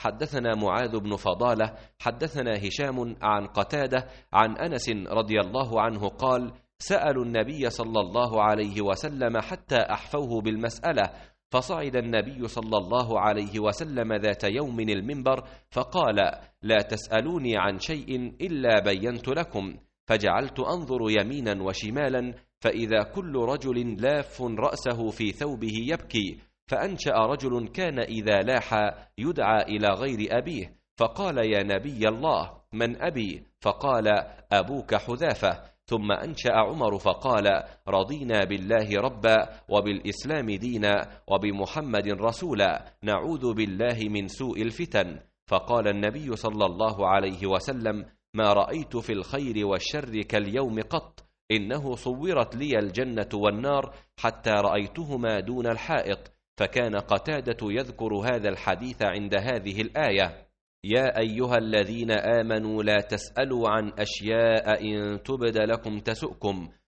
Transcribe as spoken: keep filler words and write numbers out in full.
حدثنا معاذ بن فضالة حدثنا هشام عن قتادة عن أنس رضي الله عنه قال: سألوا النبي صلى الله عليه وسلم حتى أحفوه بالمسألة، فصعد النبي صلى الله عليه وسلم ذات يوم المنبر فقال: لا تسألوني عن شيء إلا بينت لكم. فجعلت أنظر يمينا وشمالا، فإذا كل رجل لاف رأسه في ثوبه يبكي، فأنشأ رجل كان إذا لاح يدعى إلى غير أبيه، فقال: يا نبي الله، من أبي؟ فقال: أبوك حذافة. ثم أنشأ عمر فقال: رضينا بالله ربا وبالإسلام دينا وبمحمد رسولا، نعوذ بالله من سوء الفتن. فقال النبي صلى الله عليه وسلم: ما رأيت في الخير والشر كاليوم قط، إنه صورت لي الجنة والنار حتى رأيتهما دون الحائط. فكان قتادة يذكر هذا الحديث عند هذه الآية: يا أيها الذين آمنوا لا تسألوا عن أشياء إن تبد لكم تسؤكم